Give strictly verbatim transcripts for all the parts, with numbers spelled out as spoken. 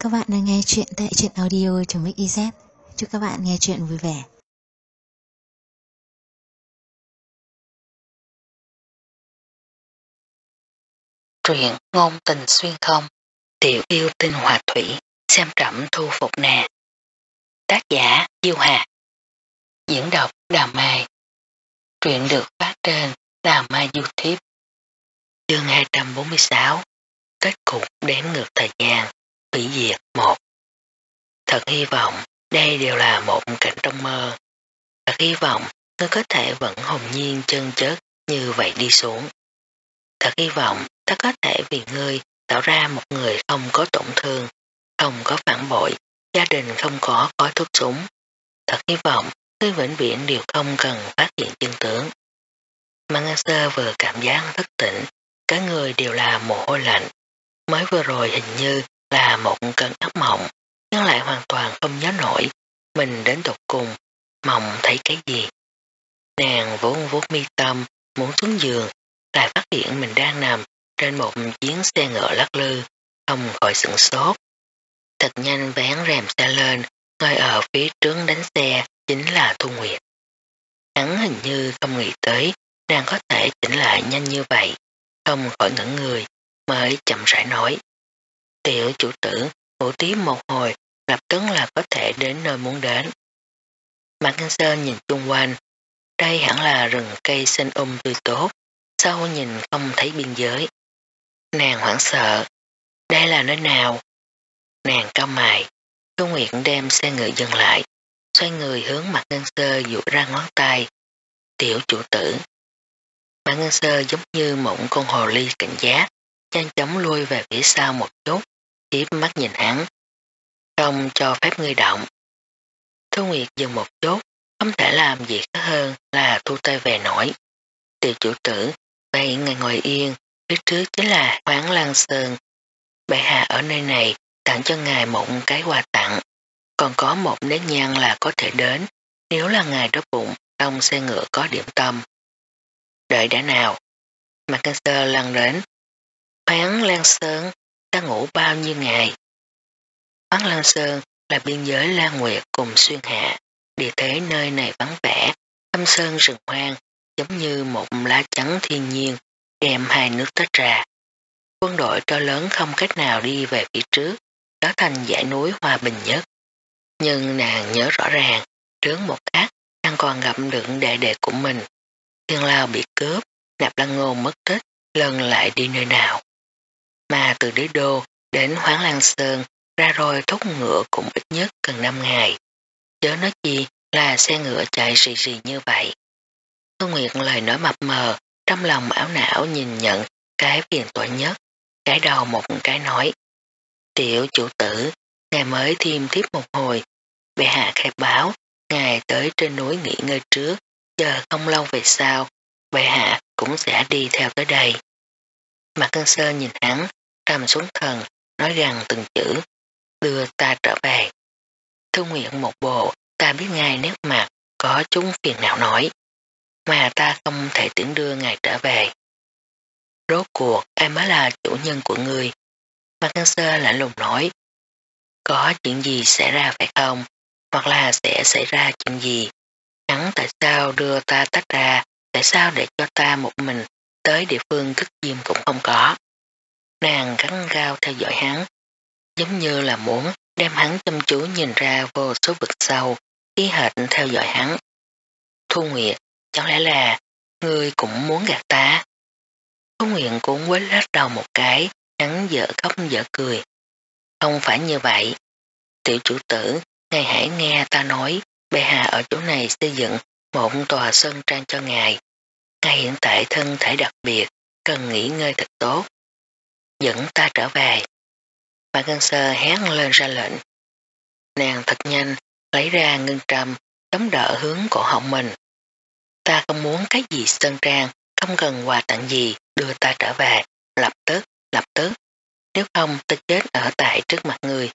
các bạn đang nghe chuyện tại truyện audio.mixyz. Chúc các bạn nghe chuyện vui vẻ. Truyện ngôn tình xuyên không, tiểu yêu tinh hòa thủy, xem trẫm thu phục nè. Tác giả Diêu Hà. Diễn đọc Đào Mai. Truyện được phát trên Đào Mai YouTube. Chương hai trăm bốn mươi sáu. Kết cục đếm ngược thời gian. Hủy diệt một. Thật hy vọng đây đều là một cảnh trong mơ. Thật hy vọng ngươi có thể vẫn hồn nhiên chân chất như vậy đi xuống. Thật hy vọng ta có thể vì ngươi tạo ra một người không có tổn thương, không có phản bội, gia đình không có khói thuốc súng. Thật hy vọng ngươi vĩnh viễn đều không cần phát hiện chân tướng. Măng Sơ vừa cảm giác thức tỉnh, cả người đều là mồ hôi lạnh. Mới vừa rồi hình như là một cơn ác mộng, nhưng lại hoàn toàn không nhớ nổi mình đến tột cùng mộng thấy cái gì. Nàng vốn vuốt mi tâm, muốn xuống giường, lại phát hiện mình đang nằm trên một chuyến xe ngựa lắc lư, không khỏi sửng sốt. Thật nhanh vén rèm xe lên, ngồi ở phía trước đánh xe chính là Thu Nguyệt. Hắn hình như không nghĩ tới nàng có thể chỉnh lại nhanh như vậy, không khỏi ngẩn người, mới chậm rãi nói. Tiểu chủ tử, ngủ tiếp một hồi, lập tức là có thể đến nơi muốn đến. Mạc Ngân Sơn nhìn chung quanh, đây hẳn là rừng cây xanh um tươi tốt, sao nhìn không thấy biên giới. Nàng hoảng sợ, đây là nơi nào? Nàng cao mày, Thu Nguyệt đem xe ngựa dừng lại, xoay người hướng Mạc Ngân Sơ dụ ra ngón tay. Tiểu chủ tử. Mạc Ngân Sơ giống như một con hồ ly cảnh giác, nhanh chóng lui về phía sau một chút, hiếp mắt nhìn hắn. Không cho phép ngươi động. Thu Nguyệt dừng một chút, không thể làm gì khác hơn là thu tay về nổi. Tiểu chủ tử, vậy ngài ngồi yên, phía trước chính là Hoáng Lan Sơn. Bệ hạ ở nơi này tặng cho ngài một cái quà tặng, còn có một nếp nhang là có thể đến, nếu là ngài đói bụng, trong xe ngựa có điểm tâm. Đợi đã nào. Mạc Ngân Sơ lăn đến. Hoáng Lan Sơn, ta ngủ bao nhiêu ngày. Hoáng Lan Sơn là biên giới Lan Nguyệt cùng Xuyên Hạ, địa thế nơi này vắng vẻ, thâm sơn rừng hoang, giống như một lá chắn thiên nhiên, đem hai nước tách ra. Quân đội to lớn không cách nào đi về phía trước, trở thành dãy núi hòa bình nhất. Nhưng nàng nhớ rõ ràng, trước một khắc, nàng còn gặp được đệ đệ của mình. Thiên Lao bị cướp, Nạp Lăng Ngôn mất tích, lần lại đi nơi nào. Mà từ Đế Đô đến Hoáng Lan Sơn, ra rồi thúc ngựa cũng ít nhất cần năm ngày. Chớ nói gì là xe ngựa chạy rì rì như vậy. Thu Nguyệt lời nói mập mờ, trong lòng ảo não nhìn nhận cái phiền toái nhất, cái đầu một cái nói. Tiểu chủ tử, ngài mới thêm tiếp một hồi, bệ hạ khai báo, ngài tới trên núi nghỉ ngơi trước, chờ không lâu về sau, bệ hạ cũng sẽ đi theo tới đây. Mạc Ngân Sơn nhìn hắn, trầm xuống thần, nói rằng từng chữ, đưa ta trở về. Thu Nguyệt một bộ, ta biết ngài nét mặt, có chúng phiền não nói, mà ta không thể tiễn đưa ngài trở về. Rốt cuộc, ai mới là chủ nhân của ngươi? Mạc Ngân Sơ lạnh lùng nói, có chuyện gì xảy ra phải không? Hoặc là sẽ xảy ra chuyện gì? Hắn tại sao đưa ta tách ra? Tại sao để cho ta một mình tới địa phương cất diêm cũng không có? Nàng gắn gao theo dõi hắn, giống như là muốn đem hắn chăm chú nhìn ra vô số vực sâu, ý hệt theo dõi hắn. Thu Nguyệt, chẳng lẽ là ngươi cũng muốn gạt ta? Thu Nguyệt cũng quấy lết đầu một cái, hắn dở khóc dở cười. Không phải như vậy. Tiểu chủ tử, ngài hãy nghe ta nói, bệ hạ ở chỗ này xây dựng một tòa sơn trang cho ngài. Ngài hiện tại thân thể đặc biệt, cần nghỉ ngơi thật tốt. Dẫn ta trở về. Mạc Ngân Sơ hét lên ra lệnh. Nàng thật nhanh, lấy ra ngân trầm, chống đỡ hướng cổ họng mình. Ta không muốn cái gì sơn trang, không cần quà tặng gì, đưa ta trở về, lập tức, lập tức. Nếu không ta chết ở tại trước mặt người.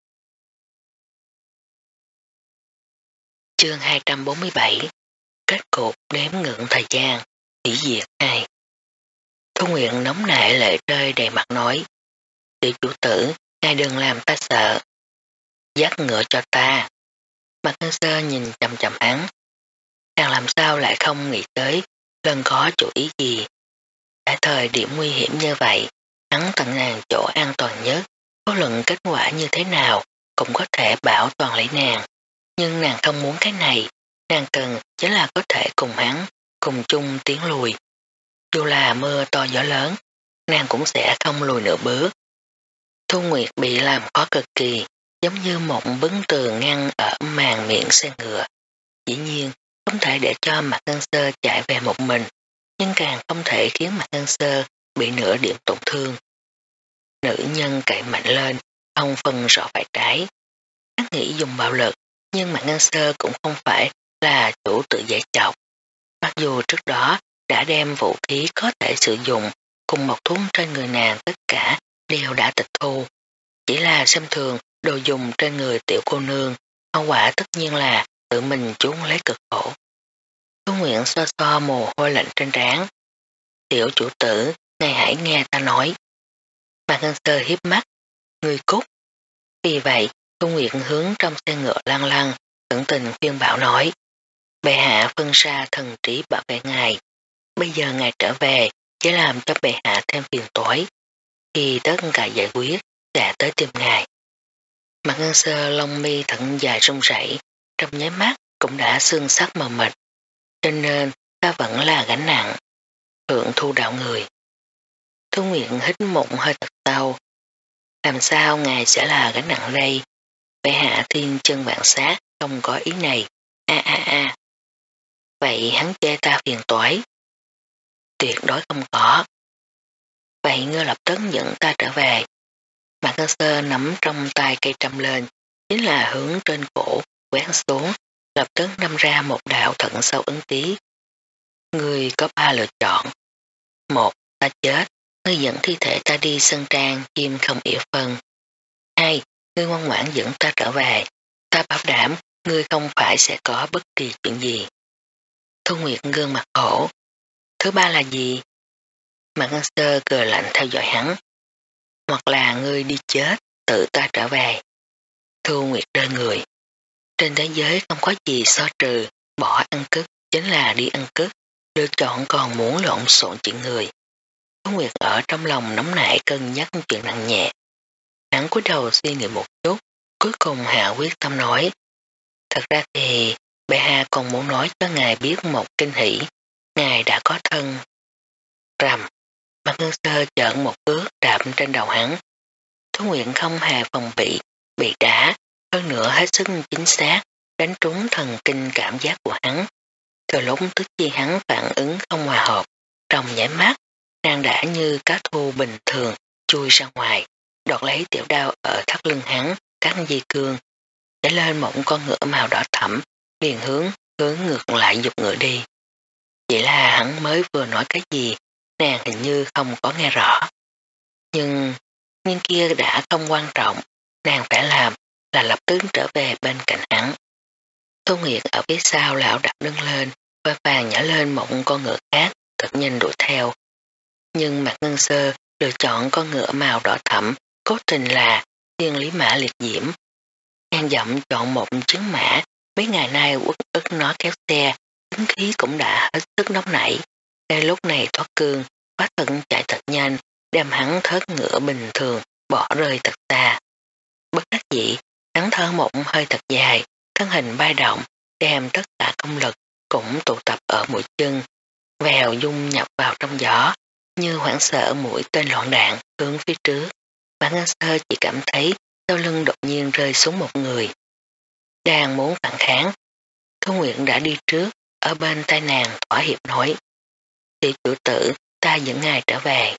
Chương hai trăm bốn mươi bảy. Kết cục đếm ngưỡng thời gian, hủy diệt hai. Thu Nguyện nóng nảy lệ rơi đầy mặt nói. Tiểu chủ tử, ngài đừng làm ta sợ. Dắt ngựa cho ta. Mạc Ngân Sơ nhìn chầm chầm hắn. Nàng làm sao lại không nghĩ tới lần có chủ ý gì. Tại thời điểm nguy hiểm như vậy, hắn tận nàng chỗ an toàn nhất, vô luận kết quả như thế nào cũng có thể bảo toàn lấy nàng. Nhưng nàng không muốn cái này, nàng cần chính là có thể cùng hắn, cùng chung tiến lùi. Dù là mưa to gió lớn, nàng cũng sẽ không lùi nửa bước. Thu Nguyệt bị làm khó cực kỳ, giống như một bức tường ngăn ở màn miệng xe ngựa. Dĩ nhiên, không thể để cho Mạc Ngân Sơ chạy về một mình, nhưng càng không thể khiến Mạc Ngân Sơ bị nửa điểm tổn thương. Nữ nhân cậy mạnh lên, không phân rõ phải trái. Hắn nghĩ dùng bạo lực, nhưng Mạc Ngân Sơ cũng không phải là chủ tự dễ chọc. Mặc dù trước đó đã đem vũ khí có thể sử dụng cùng một thuốc trên người nàng tất cả đều đã tịch thu. Chỉ là xem thường đồ dùng trên người tiểu cô nương, hậu quả tất nhiên là tự mình chuốc lấy cực khổ. Thu Nguyện xoa xoa mồ hôi lạnh trên trán. Tiểu chủ tử, ngài hãy nghe ta nói. Mạc Ngân Sơ hiếp mắt, người cút. Vì vậy, Thu Nguyện hướng trong xe ngựa lăng lăng, tận tình khuyên bảo nói. Bệ hạ phân ra thần trí bảo vệ ngài. Bây giờ ngài trở về, chỉ làm cho bệ hạ thêm phiền toái. Khi tất cả giải quyết, sẽ tới tìm ngài. Mạc Ngân Sơ lông mi thận dài rung rẩy, trong nháy mắt cũng đã xương sắc mờ mịt. Cho nên, ta vẫn là gánh nặng. Thượng thu đạo người. Thu Nguyện hít một hơi thật sâu. Làm sao ngài sẽ là gánh nặng đây? Bệ hạ thiên chân vạn sát, không có ý này. A a a. Vậy hắn chê ta phiền toái. Tuyệt đối không có. Vậy ngươi lập tức dẫn ta trở về. Mạc Ngân Sơ nắm trong tay cây trăm lên, chính là hướng trên cổ, quét xuống, lập tức đâm ra một đạo thận sâu ấn ký. Ngươi có ba lựa chọn. Một, ta chết, ngươi dẫn thi thể ta đi sân trang, chim không ỉa phân. Hai, ngươi ngoan ngoãn dẫn ta trở về. Ta bảo đảm, ngươi không phải sẽ có bất kỳ chuyện gì. Thu Nguyệt gương mặt khổ. Thứ ba là gì? Mạc Ngân Sơ cười lạnh theo dõi hắn. Hoặc là ngươi đi chết, tự ta trở về. Thu Nguyệt đơn người. Trên thế giới không có gì so trừ, bỏ ăn cướp chính là đi ăn cướp, lựa chọn còn muốn lộn xộn chuyện người. Thu Nguyệt ở trong lòng nóng nảy cân nhắc chuyện nặng nhẹ. Hắn cúi đầu suy nghĩ một chút, cuối cùng hạ quyết tâm nói. Thật ra thì, bệ hạ còn muốn nói cho ngài biết một kinh hỷ, ngài đã có thân. Rầm, Mạc Ngân Sơ chợn một cước đạp trên đầu hắn. Thu Nguyện không hề phòng bị, bị đá, hơn nữa hết sức chính xác, đánh trúng thần kinh cảm giác của hắn. Từ lúc tức chi hắn phản ứng không hòa hợp, trong nhảy mắt, nàng đã như cá thu bình thường chui ra ngoài, đọt lấy tiểu đao ở thắt lưng hắn, cắt dây cương, để lên một con ngựa màu đỏ thẫm, liền hướng hướng ngược lại dục ngựa đi. Chỉ là hắn mới vừa nói cái gì, nàng hình như không có nghe rõ. Nhưng, nhưng kia đã không quan trọng, nàng phải làm là lập tức trở về bên cạnh hắn. Thu Nguyệt ở phía sau lão đặt đứng lên, và vàng nhảy lên một con ngựa khác, thật nhanh đuổi theo. Nhưng Mạc Ngân Sơ lựa chọn con ngựa màu đỏ thẫm, cố tình là thiên lý mã liệt diễm. Ngang dặm chọn một chứng mã, mấy ngày nay uất ức nó kéo xe, tính khí cũng đã hết sức nóng nảy. Ngay lúc này thoát cương, quá thận chạy thật nhanh, đem hắn thớt ngựa bình thường, bỏ rơi thật xa. Bất đắc dĩ, hắn thở một hơi thật dài, thân hình bay động, đem tất cả công lực cũng tụ tập ở mũi chân, vèo dung nhập vào trong gió, như hoảng sợ mũi tên loạn đạn hướng phía trước. Mạc Ngân Sơ chỉ cảm thấy sau lưng đột nhiên rơi xuống một người. Đang muốn phản kháng, Thu Nguyện đã đi trước, ở bên tay nàng thỏa hiệp nói. Tiểu chủ tử, ta dẫn ngài trở về.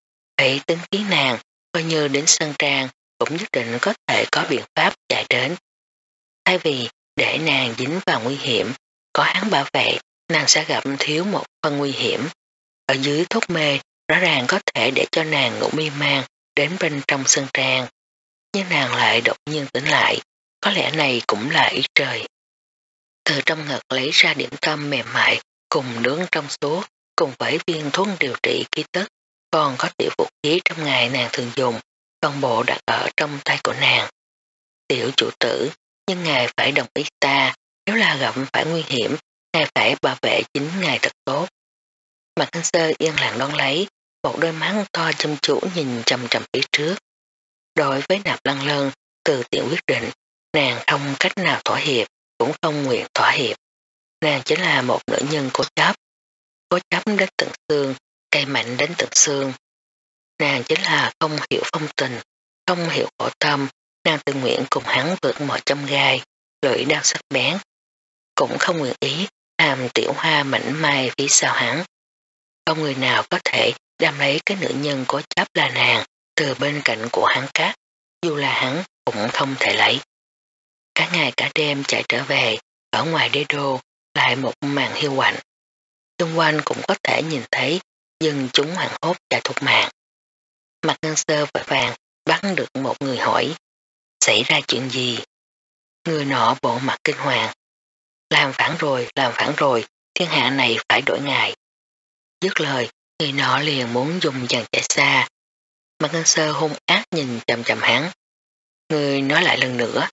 Vậy tính khí nàng, coi như đến sân trang, cũng nhất định có thể có biện pháp chạy đến. Thay vì để nàng dính vào nguy hiểm, có hắn bảo vệ, nàng sẽ gặp thiếu một phần nguy hiểm. Ở dưới thuốc mê, rõ ràng có thể để cho nàng ngủ mê man đến bên trong sân trang. Nhưng nàng lại đột nhiên tỉnh lại, có lẽ này cũng là ý trời. Từ trong ngực lấy ra điểm tâm mềm mại, cùng nướng trong suốt, cùng với viên thuốc điều trị khí tức, còn có tiểu vũ khí trong ngày nàng thường dùng, toàn bộ đặt ở trong tay của nàng. Tiểu chủ tử, nhưng ngài phải đồng ý ta, nếu là gặp phải nguy hiểm, ngài phải bảo vệ chính ngài thật tốt. Mạc Ngân Sơ yên lặng đón lấy, một đôi mắt to chăm chú nhìn chầm chầm phía trước. Đối với Nạp Lăng Lân, từ tiện quyết định, nàng không cách nào thỏa hiệp, cũng không nguyện thỏa hiệp. Nàng chính là một nữ nhân cố chấp, cố chấp đến tận xương, cay mạnh đến tận xương. Nàng chính là không hiểu phong tình, không hiểu khổ tâm, nàng tự nguyện cùng hắn vượt mọi chông gai, lưỡi đao sắc bén. Cũng không nguyện ý làm tiểu hoa mảnh mai phía sau hắn. Không người nào có thể đam lấy cái nữ nhân cố chấp là nàng từ bên cạnh của hắn cắt, dù là hắn cũng không thể lấy. Cả ngày cả đêm chạy trở về, ở ngoài đế đô lại một màn hiu quạnh. Xung quanh cũng có thể nhìn thấy dân chúng hoảng hốt chạy thục mạng. Mạc Ngân Sơ vội vàng bắt được một người hỏi, xảy ra chuyện gì? Người nọ bộ mặt kinh hoàng, làm phản rồi, làm phản rồi, thiên hạ này phải đổi ngài. Dứt lời, người nọ liền muốn dùng dàn chạy xa. Mạc Ngân Sơ hung ác nhìn chầm chầm hắn. Người nói lại lần nữa.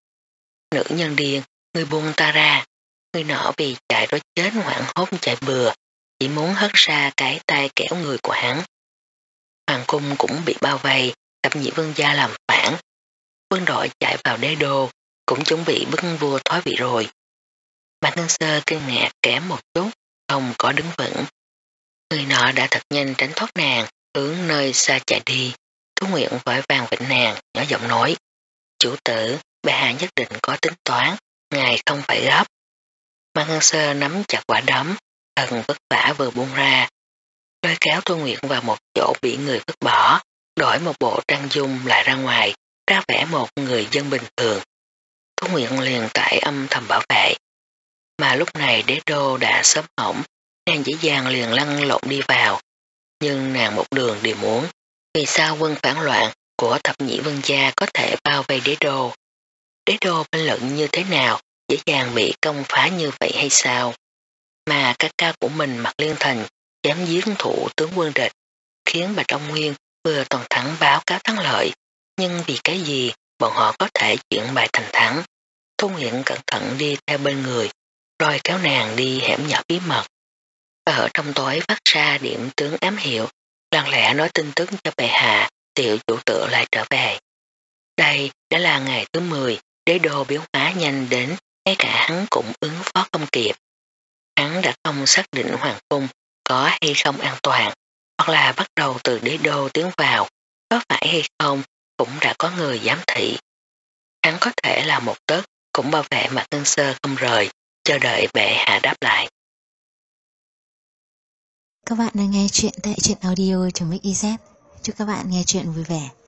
Nữ nhân điên, người buông ta ra. Người nọ vì chạy rồi chết hoảng hốt chạy bừa, chỉ muốn hất ra cái tay kéo người của hắn. Hoàng cung cũng bị bao vây, Thập Nhị Vương gia làm phản. Quân đội chạy vào đế đô, cũng chuẩn bị bức vua thoái vị rồi. Mạc Ngân Sơ kinh ngạc kém một chút, không có đứng vững. Người nọ đã thật nhanh tránh thoát nàng, hướng nơi xa chạy đi. Thú Nguyện vội vàng vịnh nàng, nhỏ giọng nói. Chủ tử, bệ hạ nhất định có tính toán, ngài không phải gấp. Mạc Ngân Sơ nắm chặt quả đấm, thần vất vả vừa buông ra. Lôi kéo Thu Nguyệt vào một chỗ bị người vứt bỏ, đổi một bộ trang dung lại ra ngoài, ra vẻ một người dân bình thường. Thu Nguyệt liền tại âm thầm bảo vệ. Mà lúc này đế đô đã sớm hỏng, nàng dễ dàng liền lăn lộn đi vào. Nhưng nàng một đường đi muốn, vì sao quân phản loạn của Thập Nhị Vương gia có thể bao vây đế đô? Đế đô bên luận như thế nào, dễ dàng bị công phá như vậy hay sao? Mà ca ca của mình Mạc Liên Thành chém giết thủ tướng quân địch, khiến Bạch Đông Nguyên vừa toàn thắng báo cáo thắng lợi, nhưng vì cái gì bọn họ có thể chuyển bại thành thắng? Thu Nguyện cẩn thận đi theo bên người, rồi kéo nàng đi hẻm nhỏ bí mật. Và ở trong tối phát ra điểm tướng ám hiệu, lặng lẽ nói tin tức cho bệ hạ, tiểu chủ tựa lại trở về. Đây đã là ngày thứ mười, đế đô biến hóa nhanh đến, ngay cả hắn cũng ứng phó không kịp. Hắn đã không xác định hoàng cung có hay không an toàn, hoặc là bắt đầu từ đế đô tiến vào, có phải hay không cũng đã có người giám thị. Hắn có thể là một tấc cũng bảo vệ Mạc Ngân Sơ không rời, chờ đợi bệ hạ đáp lại. Các bạn đang nghe chuyện tại truyện audio.mixyz. Chúc các bạn nghe chuyện vui vẻ.